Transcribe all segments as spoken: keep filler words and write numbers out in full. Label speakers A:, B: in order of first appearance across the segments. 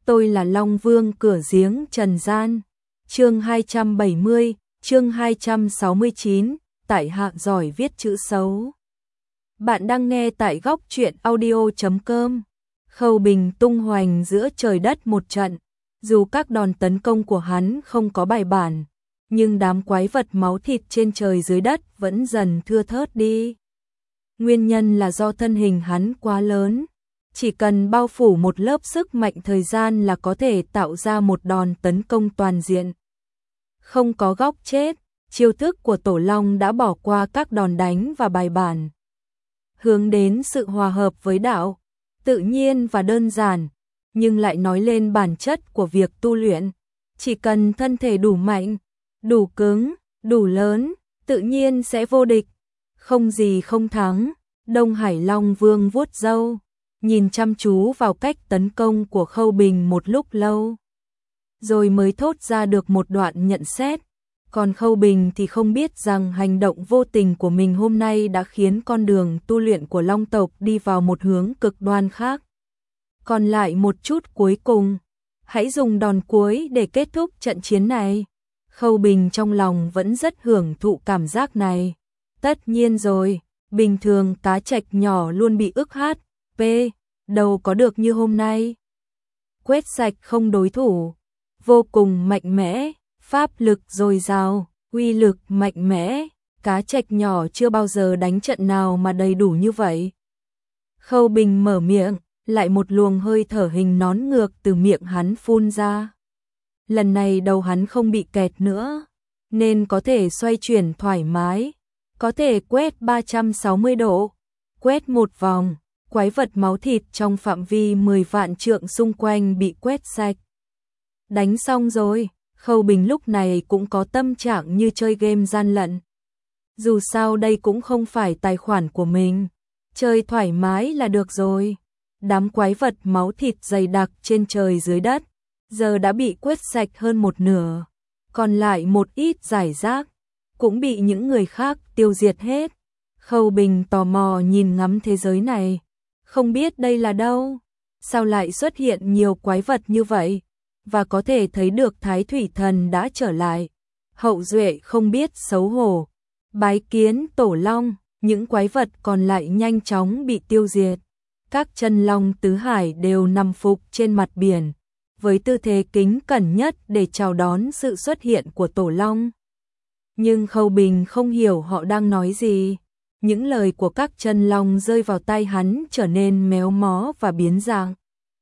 A: tôi là Long Vương cửa giếng trần gian. Chương hai trăm bảy mươi, chương hai trăm sáu mươi chín, tại hạ giỏi viết chữ xấu. Bạn đang nghe tại góc truyện audio chấm com. Khâu Bình tung hoành giữa trời đất một trận, dù các đòn tấn công của hắn không có bài bản, nhưng đám quái vật máu thịt trên trời dưới đất vẫn dần thưa thớt đi. Nguyên nhân là do thân hình hắn quá lớn, chỉ cần bao phủ một lớp sức mạnh thời gian là có thể tạo ra một đòn tấn công toàn diện. Không có góc chết, chiêu thức của Tổ Long đã bỏ qua các đòn đánh và bài bản, hướng đến sự hòa hợp với đạo, tự nhiên và đơn giản, nhưng lại nói lên bản chất của việc tu luyện. Chỉ cần thân thể đủ mạnh, đủ cứng, đủ lớn, tự nhiên sẽ vô địch, không gì không thắng. Đông Hải Long Vương vuốt râu, nhìn chăm chú vào cách tấn công của Khâu Bình một lúc lâu, rồi mới thốt ra được một đoạn nhận xét. Còn Khâu Bình thì không biết rằng hành động vô tình của mình hôm nay đã khiến con đường tu luyện của Long tộc đi vào một hướng cực đoan khác. Còn lại một chút cuối cùng, hãy dùng đòn cuối để kết thúc trận chiến này. Khâu Bình trong lòng vẫn rất hưởng thụ cảm giác này. Tất nhiên rồi, bình thường cá trạch nhỏ luôn bị ức hát, p, đâu có được như hôm nay. Quét sạch không đối thủ, vô cùng mạnh mẽ, pháp lực dồi dào, uy lực mạnh mẽ, cá trạch nhỏ chưa bao giờ đánh trận nào mà đầy đủ như vậy. Khâu Bình mở miệng, lại một luồng hơi thở hình nón ngược từ miệng hắn phun ra. Lần này đầu hắn không bị kẹt nữa, nên có thể xoay chuyển thoải mái, có thể quét ba trăm sáu mươi độ, quét một vòng, quái vật máu thịt trong phạm vi mười vạn trượng xung quanh bị quét sạch. Đánh xong rồi, Khâu Bình lúc này cũng có tâm trạng như chơi game gian lận. Dù sao đây cũng không phải tài khoản của mình, chơi thoải mái là được rồi. Đám quái vật máu thịt dày đặc trên trời dưới đất, giờ đã bị quét sạch hơn một nửa, còn lại một ít rải rác, cũng bị những người khác tiêu diệt hết. Khâu Bình tò mò nhìn ngắm thế giới này, không biết đây là đâu, sao lại xuất hiện nhiều quái vật như vậy, và có thể thấy được Thái Thủy Thần đã trở lại. Hậu duệ không biết xấu hổ, bái kiến Tổ Long, những quái vật còn lại nhanh chóng bị tiêu diệt. Các chân long tứ hải đều nằm phục trên mặt biển, với tư thế kính cẩn nhất để chào đón sự xuất hiện của Tổ Long. Nhưng Khâu Bình không hiểu họ đang nói gì. Những lời của các chân long rơi vào tai hắn trở nên méo mó và biến dạng.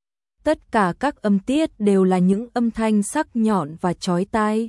A: Tất cả các âm tiết đều là những âm thanh sắc nhọn và chói tai.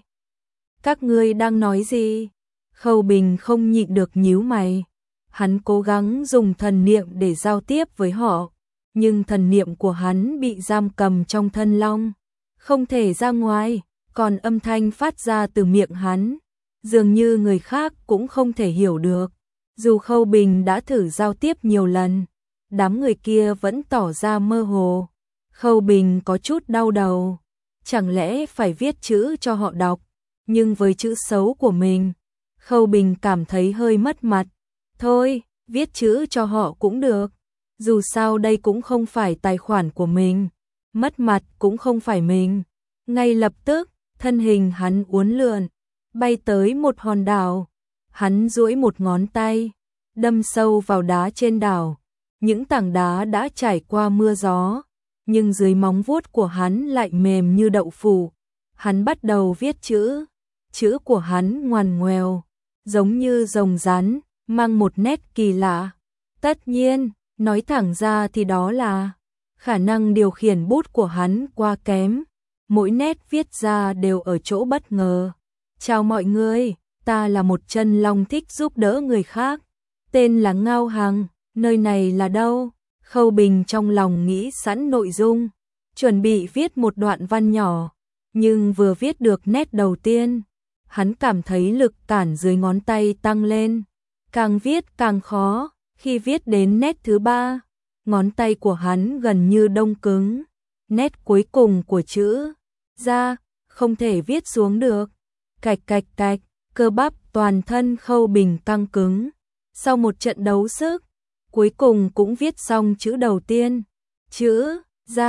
A: Các ngươi đang nói gì? Khâu Bình không nhịn được nhíu mày. Hắn cố gắng dùng thần niệm để giao tiếp với họ, nhưng thần niệm của hắn bị giam cầm trong thân long, không thể ra ngoài, còn âm thanh phát ra từ miệng hắn, dường như người khác cũng không thể hiểu được. Dù Khâu Bình đã thử giao tiếp nhiều lần, đám người kia vẫn tỏ ra mơ hồ. Khâu Bình có chút đau đầu, chẳng lẽ phải viết chữ cho họ đọc, nhưng với chữ xấu của mình, Khâu Bình cảm thấy hơi mất mặt. Thôi, viết chữ cho họ cũng được, dù sao đây cũng không phải tài khoản của mình, mất mặt cũng không phải mình. Ngay lập tức, thân hình hắn uốn lượn, bay tới một hòn đảo, hắn duỗi một ngón tay, đâm sâu vào đá trên đảo. Những tảng đá đã trải qua mưa gió, nhưng dưới móng vuốt của hắn lại mềm như đậu phụ. Hắn bắt đầu viết chữ, chữ của hắn ngoằn ngoèo, giống như rồng rắn, mang một nét kỳ lạ. Tất nhiên, nói thẳng ra thì đó là khả năng điều khiển bút của hắn quá kém, mỗi nét viết ra đều ở chỗ bất ngờ. Chào mọi người, ta là một chân long thích giúp đỡ người khác, tên là Ngao Hằng, nơi này là đâu? Khâu Bình trong lòng nghĩ sẵn nội dung, chuẩn bị viết một đoạn văn nhỏ, nhưng vừa viết được nét đầu tiên, hắn cảm thấy lực cản dưới ngón tay tăng lên, càng viết càng khó. Khi viết đến nét thứ ba, ngón tay của hắn gần như đông cứng, nét cuối cùng của chữ ra không thể viết xuống được. Cạch cạch cạch, cơ bắp toàn thân Khâu Bình căng cứng. Sau một trận đấu sức, cuối cùng cũng viết xong chữ đầu tiên. Chữ ra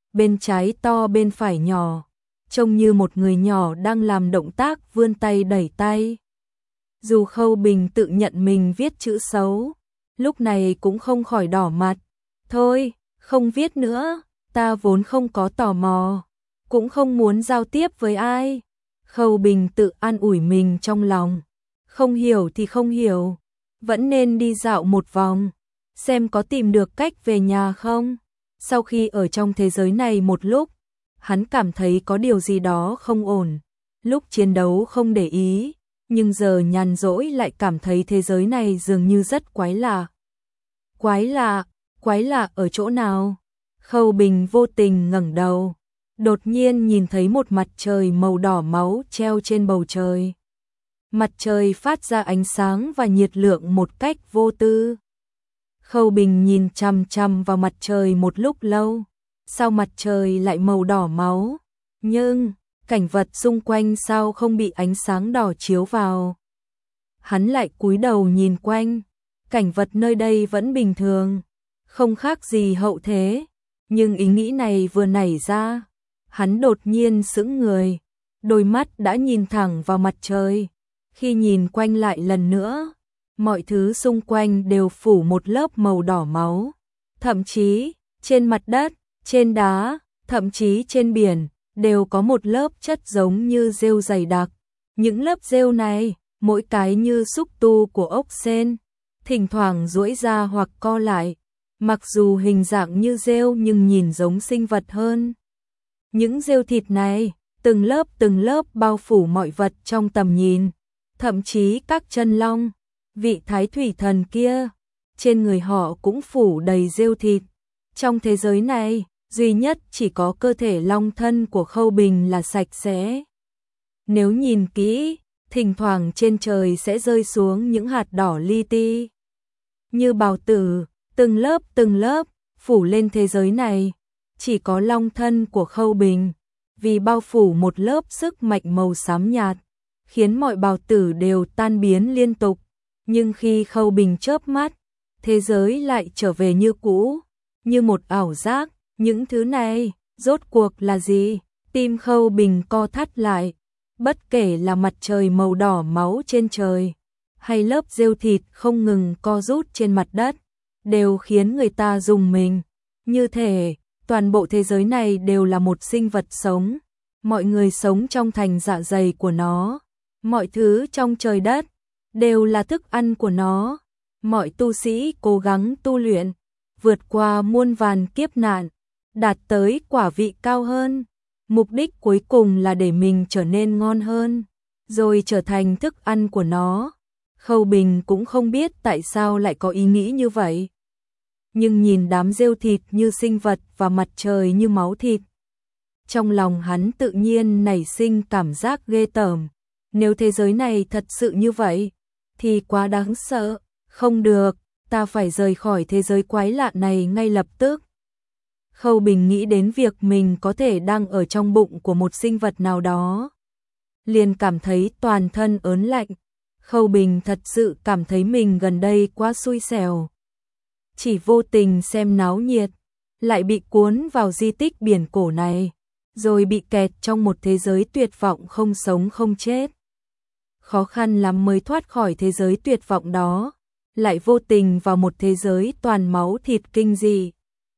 A: bên trái to bên phải nhỏ, trông như một người nhỏ đang làm động tác vươn tay đẩy tay. Dù Khâu Bình tự nhận mình viết chữ xấu, lúc này cũng không khỏi đỏ mặt. Thôi, không viết nữa, ta vốn không có tò mò, cũng không muốn giao tiếp với ai. Khâu Bình tự an ủi mình trong lòng. Không hiểu thì không hiểu, vẫn nên đi dạo một vòng, xem có tìm được cách về nhà không. Sau khi ở trong thế giới này một lúc, hắn cảm thấy có điều gì đó không ổn. Lúc chiến đấu không để ý, nhưng giờ nhàn rỗi lại cảm thấy thế giới này dường như rất quái lạ. Quái lạ, quái lạ ở chỗ nào? Khâu Bình vô tình ngẩng đầu, đột nhiên nhìn thấy một mặt trời màu đỏ máu treo trên bầu trời. Mặt trời phát ra ánh sáng và nhiệt lượng một cách vô tư. Khâu Bình nhìn chằm chằm vào mặt trời một lúc lâu, sao mặt trời lại màu đỏ máu? Nhưng cảnh vật xung quanh sao không bị ánh sáng đỏ chiếu vào? Hắn lại cúi đầu nhìn quanh, cảnh vật nơi đây vẫn bình thường, không khác gì hậu thế. Nhưng ý nghĩ này vừa nảy ra, hắn đột nhiên sững người, đôi mắt đã nhìn thẳng vào mặt trời. Khi nhìn quanh lại lần nữa, mọi thứ xung quanh đều phủ một lớp màu đỏ máu. Thậm chí, trên mặt đất, trên đá, thậm chí trên biển, đều có một lớp chất giống như rêu dày đặc. Những lớp rêu này, mỗi cái như xúc tu của ốc sên, thỉnh thoảng duỗi ra hoặc co lại. Mặc dù hình dạng như rêu nhưng nhìn giống sinh vật hơn. Những rêu thịt này, từng lớp từng lớp bao phủ mọi vật trong tầm nhìn. Thậm chí các chân long, vị thái thủy thần kia, trên người họ cũng phủ đầy rêu thịt. Trong thế giới này, duy nhất chỉ có cơ thể long thân của Khâu Bình là sạch sẽ. Nếu nhìn kỹ, thỉnh thoảng trên trời sẽ rơi xuống những hạt đỏ li ti. Như bào tử, từng lớp từng lớp, phủ lên thế giới này. Chỉ có long thân của Khâu Bình, vì bao phủ một lớp sức mạnh màu xám nhạt, khiến mọi bào tử đều tan biến liên tục. Nhưng khi Khâu Bình chớp mắt, thế giới lại trở về như cũ, như một ảo giác. Những thứ này, rốt cuộc là gì? Tim Khâu Bình co thắt lại. Bất kể là mặt trời màu đỏ máu trên trời, hay lớp rêu thịt không ngừng co rút trên mặt đất, đều khiến người ta rùng mình. Như thể, toàn bộ thế giới này đều là một sinh vật sống. Mọi người sống trong thành dạ dày của nó. Mọi thứ trong trời đất đều là thức ăn của nó. Mọi tu sĩ cố gắng tu luyện, vượt qua muôn vàn kiếp nạn, đạt tới quả vị cao hơn. Mục đích cuối cùng là để mình trở nên ngon hơn, rồi trở thành thức ăn của nó. Khâu Bình cũng không biết tại sao lại có ý nghĩ như vậy. Nhưng nhìn đám rêu thịt như sinh vật và mặt trời như máu thịt, trong lòng hắn tự nhiên nảy sinh cảm giác ghê tởm. Nếu thế giới này thật sự như vậy, thì quá đáng sợ. Không được, ta phải rời khỏi thế giới quái lạ này ngay lập tức. Khâu Bình nghĩ đến việc mình có thể đang ở trong bụng của một sinh vật nào đó, liền cảm thấy toàn thân ớn lạnh. Khâu Bình thật sự cảm thấy mình gần đây quá xui xẻo. Chỉ vô tình xem náo nhiệt, lại bị cuốn vào di tích biển cổ này, rồi bị kẹt trong một thế giới tuyệt vọng không sống không chết. Khó khăn lắm mới thoát khỏi thế giới tuyệt vọng đó, lại vô tình vào một thế giới toàn máu thịt kinh dị.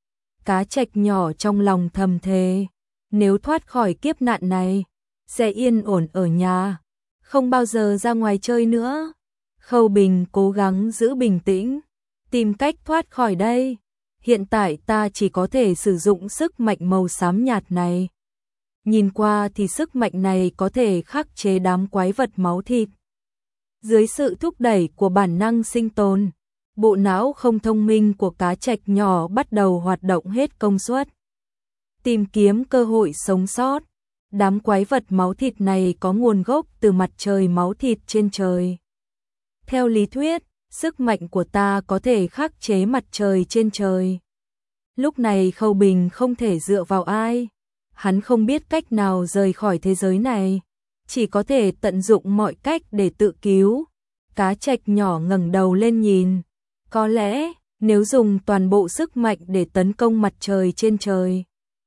A: Cá trạch nhỏ trong lòng thầm thề, nếu thoát khỏi kiếp nạn này, sẽ yên ổn ở nhà, không bao giờ ra ngoài chơi nữa. Khâu Bình cố gắng giữ bình tĩnh, tìm cách thoát khỏi đây. Hiện tại ta chỉ có thể sử dụng sức mạnh màu xám nhạt này. Nhìn qua thì sức mạnh này có thể khắc chế đám quái vật máu thịt. Dưới sự thúc đẩy của bản năng sinh tồn, bộ não không thông minh của cá trạch nhỏ bắt đầu hoạt động hết công suất, tìm kiếm cơ hội sống sót. Đám quái vật máu thịt này có nguồn gốc từ mặt trời máu thịt trên trời. Theo lý thuyết, sức mạnh của ta có thể khắc chế mặt trời trên trời. Lúc này Khâu Bình không thể dựa vào ai. Hắn không biết cách nào rời khỏi thế giới này, chỉ có thể tận dụng mọi cách để tự cứu. Cá trạch nhỏ ngẩng đầu lên nhìn. Có lẽ, nếu dùng toàn bộ sức mạnh để tấn công mặt trời trên trời,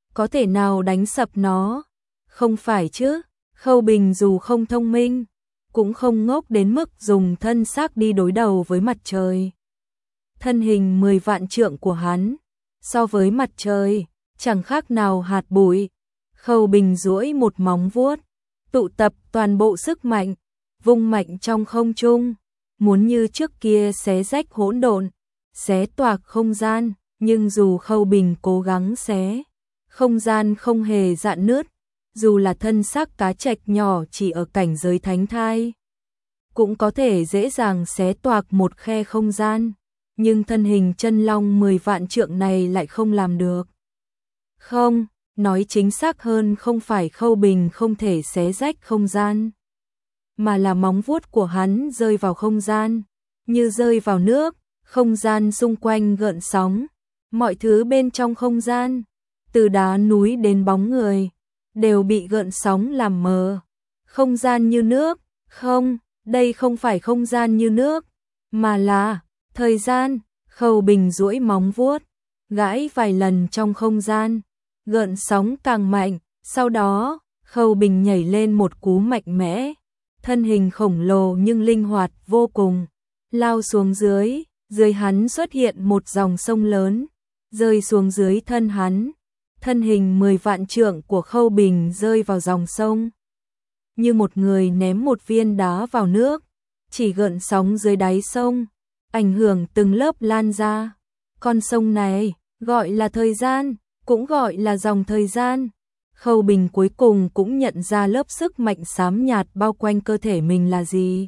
A: có thể nào đánh sập nó? Không phải chứ, Khâu Bình dù không thông minh, cũng không ngốc đến mức dùng thân xác đi đối đầu với mặt trời. Thân hình mười vạn trượng của hắn, so với mặt trời, chẳng khác nào hạt bụi. Khâu Bình duỗi một móng vuốt, tụ tập toàn bộ sức mạnh, vung mạnh trong không trung, muốn như trước kia xé rách hỗn độn, xé toạc không gian, nhưng dù Khâu Bình cố gắng xé, không gian không hề rạn nứt, dù là thân xác cá trạch nhỏ chỉ ở cảnh giới thánh thai, cũng có thể dễ dàng xé toạc một khe không gian, nhưng thân hình chân long mười vạn trượng này lại không làm được. Không, nói chính xác hơn không phải Khâu Bình không thể xé rách không gian, mà là móng vuốt của hắn rơi vào không gian, như rơi vào nước, không gian xung quanh gợn sóng, mọi thứ bên trong không gian, từ đá núi đến bóng người, đều bị gợn sóng làm mờ. Không gian như nước, không, đây không phải không gian như nước, mà là thời gian. Khâu Bình duỗi móng vuốt, gãi vài lần trong không gian, gợn sóng càng mạnh, sau đó, Khâu Bình nhảy lên một cú mạnh mẽ, thân hình khổng lồ nhưng linh hoạt vô cùng, lao xuống dưới, dưới hắn xuất hiện một dòng sông lớn, rơi xuống dưới thân hắn, thân hình mười vạn trượng của Khâu Bình rơi vào dòng sông, như một người ném một viên đá vào nước, chỉ gợn sóng dưới đáy sông, ảnh hưởng từng lớp lan ra. Con sông này gọi là thời gian, cũng gọi là dòng thời gian. Khâu Bình cuối cùng cũng nhận ra lớp sức mạnh xám nhạt bao quanh cơ thể mình là gì.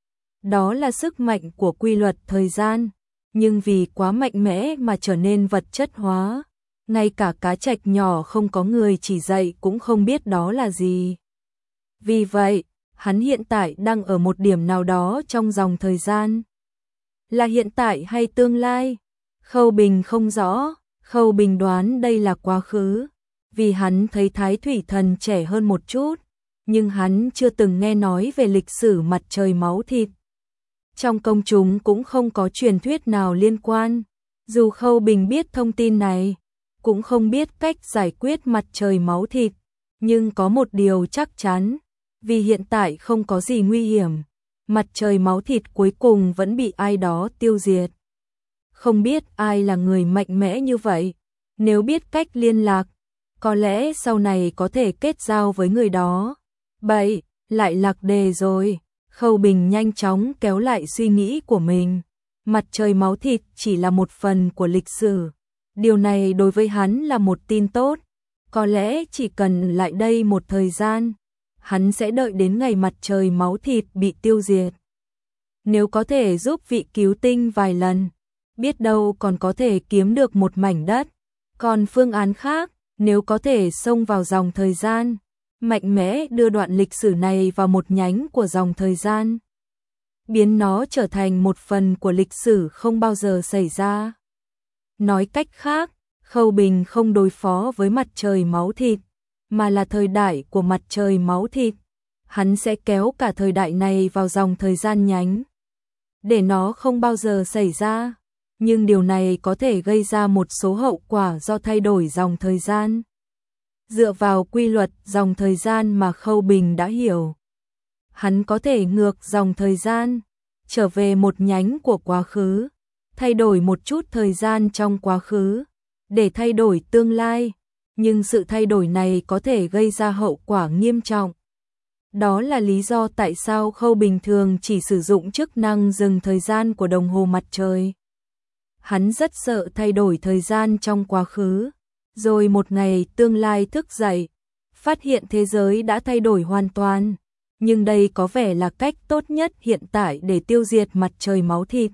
A: Đó là sức mạnh của quy luật thời gian, nhưng vì quá mạnh mẽ mà trở nên vật chất hóa. Ngay cả cá trạch nhỏ không có người chỉ dạy cũng không biết đó là gì. Vì vậy, hắn hiện tại đang ở một điểm nào đó trong dòng thời gian. Là hiện tại hay tương lai? Khâu Bình không rõ, Khâu Bình đoán đây là quá khứ, vì hắn thấy Thái Thủy Thần trẻ hơn một chút, nhưng hắn chưa từng nghe nói về lịch sử mặt trời máu thịt. Trong công chúng cũng không có truyền thuyết nào liên quan, dù Khâu Bình biết thông tin này, cũng không biết cách giải quyết mặt trời máu thịt, nhưng có một điều chắc chắn, vì hiện tại không có gì nguy hiểm, mặt trời máu thịt cuối cùng vẫn bị ai đó tiêu diệt. Không biết ai là người mạnh mẽ như vậy, nếu biết cách liên lạc, có lẽ sau này có thể kết giao với người đó. Bậy, lại lạc đề rồi. Khâu Bình nhanh chóng kéo lại suy nghĩ của mình. Mặt trời máu thịt chỉ là một phần của lịch sử. Điều này đối với hắn là một tin tốt. Có lẽ chỉ cần lại đây một thời gian, hắn sẽ đợi đến ngày mặt trời máu thịt bị tiêu diệt. Nếu có thể giúp vị cứu tinh vài lần, biết đâu còn có thể kiếm được một mảnh đất. Còn phương án khác, nếu có thể xông vào dòng thời gian, mạnh mẽ đưa đoạn lịch sử này vào một nhánh của dòng thời gian, biến nó trở thành một phần của lịch sử không bao giờ xảy ra. Nói cách khác, Khâu Bình không đối phó với mặt trời máu thịt, mà là thời đại của mặt trời máu thịt. Hắn sẽ kéo cả thời đại này vào dòng thời gian nhánh, để nó không bao giờ xảy ra. Nhưng điều này có thể gây ra một số hậu quả do thay đổi dòng thời gian. Dựa vào quy luật dòng thời gian mà Khâu Bình đã hiểu, hắn có thể ngược dòng thời gian, trở về một nhánh của quá khứ, thay đổi một chút thời gian trong quá khứ, để thay đổi tương lai, nhưng sự thay đổi này có thể gây ra hậu quả nghiêm trọng. Đó là lý do tại sao Khâu Bình thường chỉ sử dụng chức năng dừng thời gian của đồng hồ mặt trời. Hắn rất sợ thay đổi thời gian trong quá khứ, rồi một ngày tương lai thức dậy, phát hiện thế giới đã thay đổi hoàn toàn, nhưng đây có vẻ là cách tốt nhất hiện tại để tiêu diệt mặt trời máu thịt.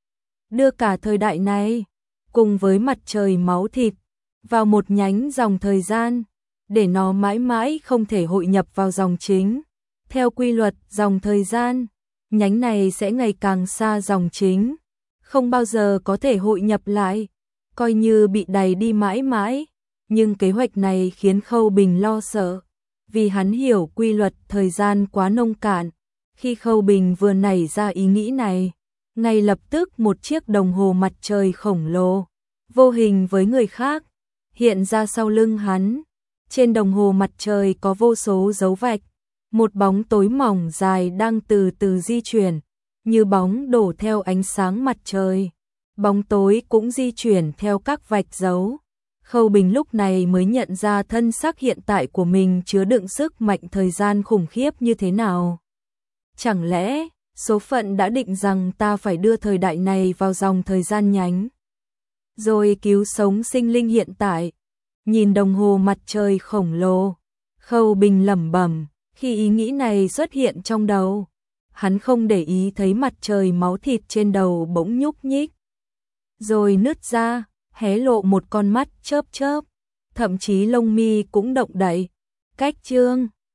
A: Đưa cả thời đại này, cùng với mặt trời máu thịt, vào một nhánh dòng thời gian, để nó mãi mãi không thể hội nhập vào dòng chính. Theo quy luật dòng thời gian, nhánh này sẽ ngày càng xa dòng chính, không bao giờ có thể hội nhập lại, coi như bị đày đi mãi mãi. Nhưng kế hoạch này khiến Khâu Bình lo sợ, vì hắn hiểu quy luật thời gian quá nông cạn. Khi Khâu Bình vừa nảy ra ý nghĩ này, ngay lập tức một chiếc đồng hồ mặt trời khổng lồ, vô hình với người khác, hiện ra sau lưng hắn. Trên đồng hồ mặt trời có vô số dấu vạch, một bóng tối mỏng dài đang từ từ di chuyển, như bóng đổ theo ánh sáng mặt trời. Bóng tối cũng di chuyển theo các vạch dấu. Khâu Bình lúc này mới nhận ra thân xác hiện tại của mình chứa đựng sức mạnh thời gian khủng khiếp như thế nào. Chẳng lẽ, số phận đã định rằng ta phải đưa thời đại này vào dòng thời gian nhánh, rồi cứu sống sinh linh hiện tại. Nhìn đồng hồ mặt trời khổng lồ, Khâu Bình lẩm bẩm, khi ý nghĩ này xuất hiện trong đầu, hắn không để ý thấy mặt trời máu thịt trên đầu bỗng nhúc nhích, rồi nứt ra, hé lộ một con mắt chớp chớp, thậm chí lông mi cũng động đậy. Cách chương